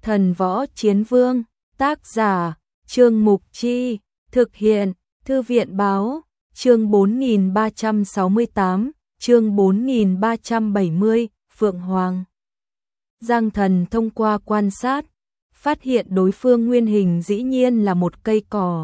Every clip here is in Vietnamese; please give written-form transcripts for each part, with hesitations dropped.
Thần Võ Chiến Vương, tác giả, Trương Mục Chi, thực hiện, Thư viện Báo, chương 4368, chương 4370, Phượng Hoàng. Giang Thần thông qua quan sát, phát hiện đối phương nguyên hình dĩ nhiên là một cây cỏ.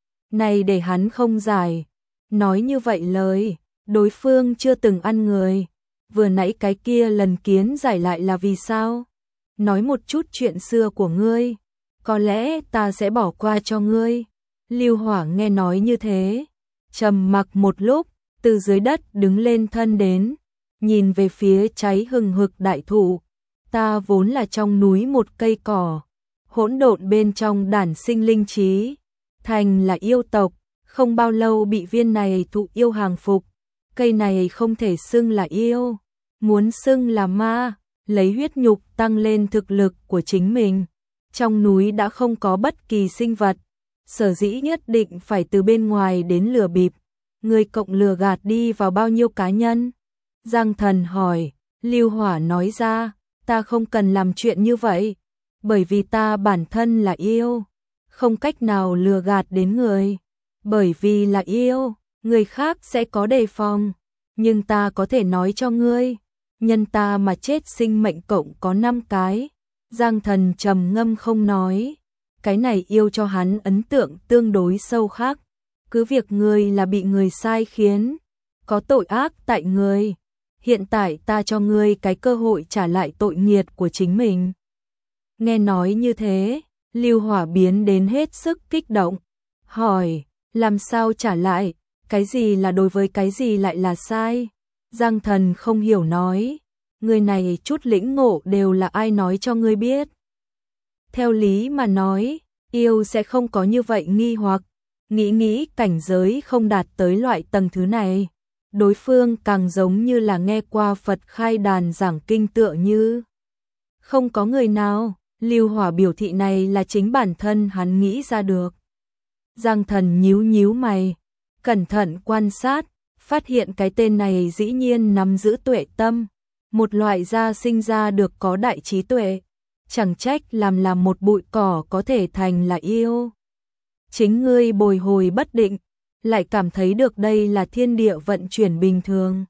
Này để hắn không giải, nói như vậy lời, đối phương chưa từng ăn người. Vừa nãy cái kia lần kiến giải lại là vì sao? Nói một chút chuyện xưa của ngươi, có lẽ ta sẽ bỏ qua cho ngươi. Lưu Hỏa nghe nói như thế, trầm mặc một lúc, từ dưới đất đứng lên thân đến, nhìn về phía cháy hừng hực đại thụ. Ta vốn là trong núi một cây cỏ, hỗn độn bên trong đản sinh linh trí, thành là yêu tộc, không bao lâu bị viên này thụ yêu hàng phục. Cây này không thể xưng là yêu, muốn xưng là ma, lấy huyết nhục tăng lên thực lực của chính mình. Trong núi đã không có bất kỳ sinh vật, sở dĩ nhất định phải từ bên ngoài đến lừa bịp. Người cộng lừa gạt đi vào bao nhiêu cá nhân? Giang Thần hỏi. Lưu Hỏa nói ra, ta không cần làm chuyện như vậy, bởi vì ta bản thân là yêu, không cách nào lừa gạt đến người. Bởi vì là yêu, người khác sẽ có đề phòng, nhưng ta có thể nói cho ngươi, nhân ta mà chết sinh mệnh cộng có 5 cái. Giang Thần trầm ngâm không nói, cái này yêu cho hắn ấn tượng tương đối sâu khắc. Cứ việc ngươi là bị người sai khiến, có tội ác tại ngươi, hiện tại ta cho ngươi cái cơ hội trả lại tội nghiệt của chính mình. Nghe nói như thế, Lưu Hỏa biến đến hết sức kích động, hỏi, làm sao trả lại, cái gì là đối với cái gì lại là sai? Giang Thần không hiểu nói, người này chút lĩnh ngộ đều là ai nói cho ngươi biết? Theo lý mà nói, yêu sẽ không có như vậy nghi hoặc, nghĩ cảnh giới không đạt tới loại tầng thứ này. Đối phương càng giống như là nghe qua Phật khai đàn giảng kinh tựa như. Không có người nào, Lưu Hỏa biểu thị này là chính bản thân hắn nghĩ ra được. Giang Thần nhíu mày, cẩn thận quan sát, phát hiện cái tên này dĩ nhiên nắm giữ tuệ tâm, một loại da sinh ra được có đại trí tuệ, chẳng trách làm một bụi cỏ có thể thành là yêu. Chính ngươi bồi hồi bất định, lại cảm thấy được đây là thiên địa vận chuyển bình thường.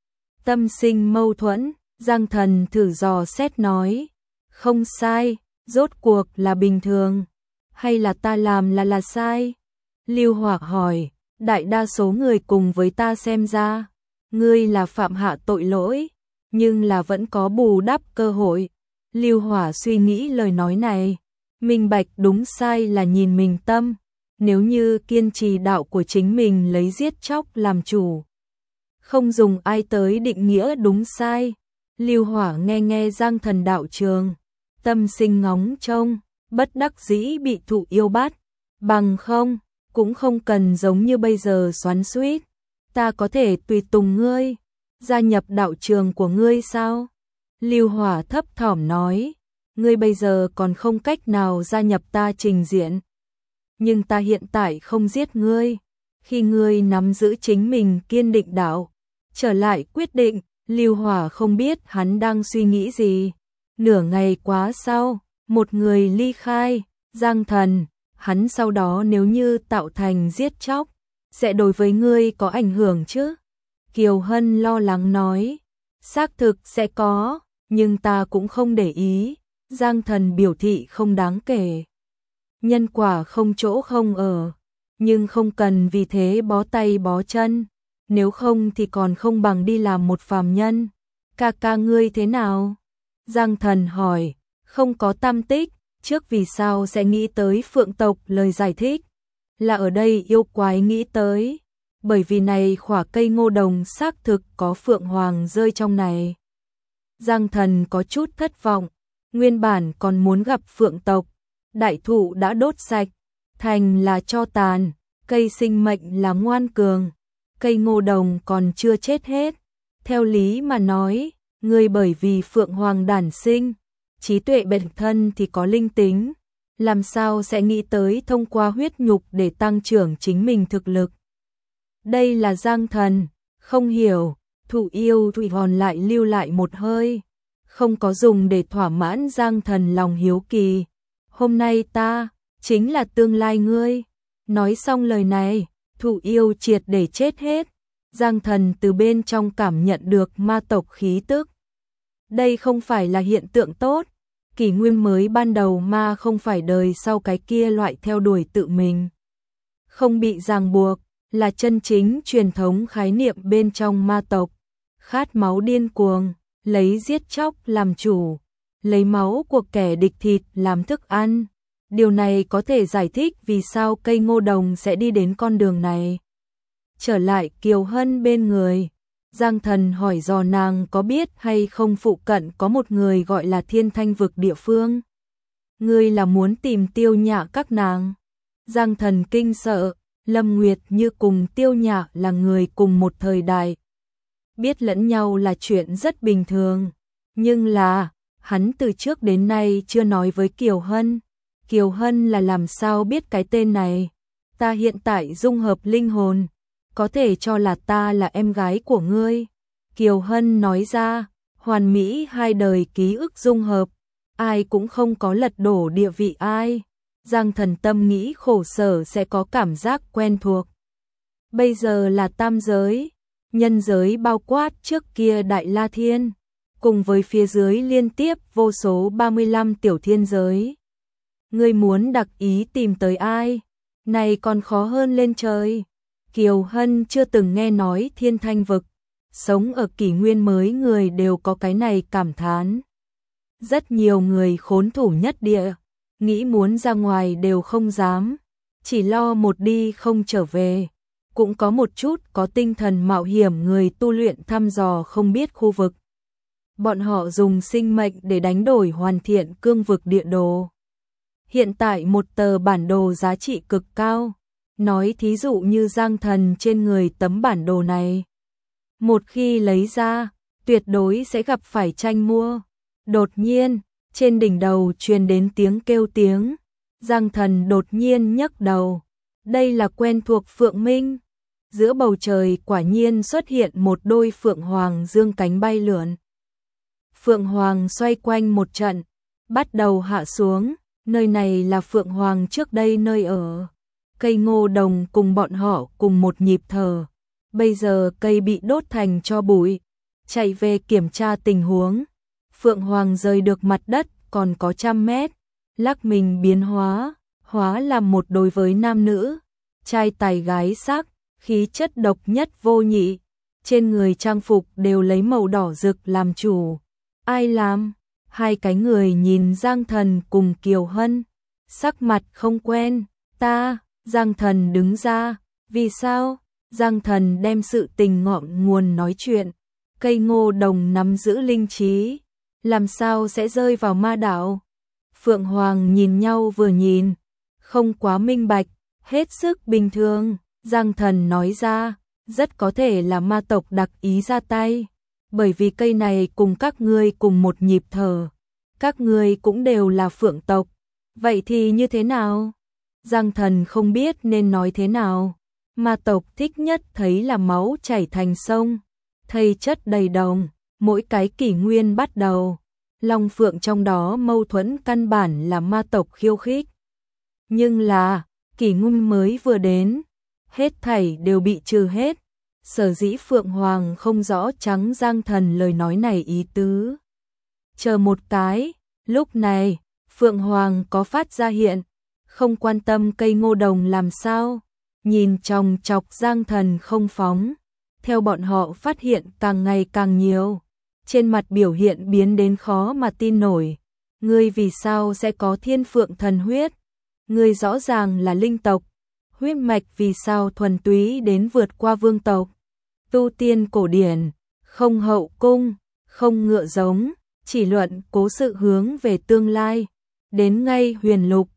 Tâm sinh mâu thuẫn, Giang Thần thử dò xét nói, không sai, rốt cuộc là bình thường, hay là ta làm là sai? Lưu Hỏa hỏi, đại đa số người cùng với ta xem ra, ngươi là phạm hạ tội lỗi, nhưng là vẫn có bù đắp cơ hội. Lưu Hỏa suy nghĩ lời nói này, minh bạch đúng sai là nhìn mình tâm, nếu như kiên trì đạo của chính mình lấy giết chóc làm chủ, không dùng ai tới định nghĩa đúng sai. Lưu Hỏa nghe Giang Thần đạo trường, tâm sinh ngóng trông, bất đắc dĩ bị thụ yêu bắt, bằng không, cũng không cần giống như bây giờ xoắn xuýt, ta có thể tùy tùng ngươi, gia nhập đạo trường của ngươi sao? Lưu Hỏa thấp thỏm nói, ngươi bây giờ còn không cách nào gia nhập ta trình diện, nhưng ta hiện tại không giết ngươi, khi ngươi nắm giữ chính mình kiên định đạo, trở lại quyết định. Lưu Hỏa không biết hắn đang suy nghĩ gì. Nửa ngày quá sau, một người ly khai, Giang Thần, hắn sau đó nếu như tạo thành giết chóc, sẽ đối với ngươi có ảnh hưởng chứ? Kiều Hân lo lắng nói, xác thực sẽ có, nhưng ta cũng không để ý. Giang Thần biểu thị không đáng kể. Nhân quả không chỗ không ở, nhưng không cần vì thế bó tay bó chân, nếu không thì còn không bằng đi làm một phàm nhân. Ca ngươi thế nào? Giang Thần hỏi, không có tam tích, trước vì sao sẽ nghĩ tới Phượng tộc? Lời giải thích là ở đây yêu quái nghĩ tới, bởi vì này khỏa cây ngô đồng xác thực có Phượng Hoàng rơi trong này. Giang Thần có chút thất vọng, nguyên bản còn muốn gặp Phượng tộc, đại thụ đã đốt sạch, thành là tro tàn, cây sinh mệnh là ngoan cường, cây ngô đồng còn chưa chết hết. Theo lý mà nói, người bởi vì Phượng Hoàng đản sinh, trí tuệ bản thân thì có linh tính, làm sao sẽ nghĩ tới thông qua huyết nhục để tăng trưởng chính mình thực lực? Đây là Giang Thần, không hiểu. Thụ yêu Thủy Hòn lại lưu lại một hơi, không có dùng để thỏa mãn Giang Thần lòng hiếu kỳ. Hôm nay ta chính là tương lai ngươi. Nói xong lời này, Thụ Yêu triệt để chết hết. Giang Thần từ bên trong cảm nhận được ma tộc khí tức. Đây không phải là hiện tượng tốt. Kỷ nguyên mới ban đầu ma không phải đời sau cái kia loại theo đuổi tự mình. Không bị ràng buộc, là chân chính truyền thống khái niệm bên trong ma tộc. Khát máu điên cuồng, lấy giết chóc làm chủ, lấy máu của kẻ địch thịt làm thức ăn. Điều này có thể giải thích vì sao cây ngô đồng sẽ đi đến con đường này. Trở lại Kiều Hân bên người, Giang Thần hỏi dò nàng có biết hay không phụ cận có một người gọi là Thiên Thanh vực địa phương. Ngươi là muốn tìm Tiêu Nhạ các nàng. Giang Thần kinh sợ, Lâm Nguyệt Như cùng Tiêu Nhạ là người cùng một thời đại. Biết lẫn nhau là chuyện rất bình thường, nhưng là, hắn từ trước đến nay chưa nói với Kiều Hân. Kiều Hân là làm sao biết cái tên này? Ta hiện tại dung hợp linh hồn, có thể cho là ta là em gái của ngươi. Kiều Hân nói ra, hoàn mỹ hai đời ký ức dung hợp, ai cũng không có lật đổ địa vị ai. Giang Thần tâm nghĩ khổ sở sẽ có cảm giác quen thuộc. Bây giờ là tam giới, nhân giới bao quát trước kia Đại La Thiên, cùng với phía dưới liên tiếp vô số 35 tiểu thiên giới. Ngươi muốn đặc ý tìm tới ai? Này còn khó hơn lên trời. Kiều Hân chưa từng nghe nói Thiên Thanh vực, sống ở kỷ nguyên mới người đều có cái này cảm thán. Rất nhiều người khốn thủ nhất địa, nghĩ muốn ra ngoài đều không dám, chỉ lo một đi không trở về. Cũng có một chút có tinh thần mạo hiểm người tu luyện thăm dò không biết khu vực. Bọn họ dùng sinh mệnh để đánh đổi hoàn thiện cương vực địa đồ. Hiện tại một tờ bản đồ giá trị cực cao, nói thí dụ như Giang Thần trên người tấm bản đồ này. Một khi lấy ra, tuyệt đối sẽ gặp phải tranh mua. Đột nhiên, trên đỉnh đầu truyền đến tiếng kêu tiếng. Giang Thần đột nhiên nhấc đầu. Đây là quen thuộc Phượng Minh. Giữa bầu trời quả nhiên xuất hiện một đôi Phượng Hoàng dương cánh bay lượn. Phượng Hoàng xoay quanh một trận, bắt đầu hạ xuống. Nơi này là Phượng Hoàng trước đây nơi ở. Cây ngô đồng cùng bọn họ cùng một nhịp thở. Bây giờ cây bị đốt thành tro bụi. Chạy về kiểm tra tình huống. Phượng Hoàng rời được mặt đất còn có 100 mét. Lắc mình biến hóa làm một đối với nam nữ. Trai tài gái sắc, khí chất độc nhất vô nhị. Trên người trang phục đều lấy màu đỏ rực làm chủ. Ai làm? Hai cái người nhìn Giang Thần cùng Kiều Hân, sắc mặt không quen. Ta, Giang Thần đứng ra. Vì sao? Giang Thần đem sự tình ngọn nguồn nói chuyện. Cây ngô đồng nắm giữ linh trí, làm sao sẽ rơi vào ma đạo? Phượng Hoàng nhìn nhau vừa nhìn, không quá minh bạch, hết sức bình thường. Giang Thần nói ra, rất có thể là ma tộc đặc ý ra tay. Bởi vì cây này cùng các ngươi cùng một nhịp thở. Các ngươi cũng đều là Phượng tộc. Vậy thì như thế nào? Giang Thần không biết nên nói thế nào. Ma tộc thích nhất thấy là máu chảy thành sông, thây chất đầy đồng, mỗi cái kỷ nguyên bắt đầu. Long Phượng trong đó mâu thuẫn căn bản là ma tộc khiêu khích. Nhưng là, kỷ nguyên mới vừa đến, hết thảy đều bị trừ hết. Sở dĩ Phượng Hoàng không rõ trắng Giang Thần lời nói này ý tứ. Chờ một cái, lúc này, Phượng Hoàng có phát ra hiện, không quan tâm cây ngô đồng làm sao, nhìn chòng chọc Giang Thần không phóng. Theo bọn họ phát hiện càng ngày càng nhiều, trên mặt biểu hiện biến đến khó mà tin nổi. Ngươi vì sao sẽ có thiên phượng thần huyết? Ngươi rõ ràng là linh tộc, huyết mạch vì sao thuần túy đến vượt qua vương tộc? Tu tiên cổ điển, không hậu cung, không ngựa giống, chỉ luận cố sự hướng về tương lai. Đến ngay huyền lục,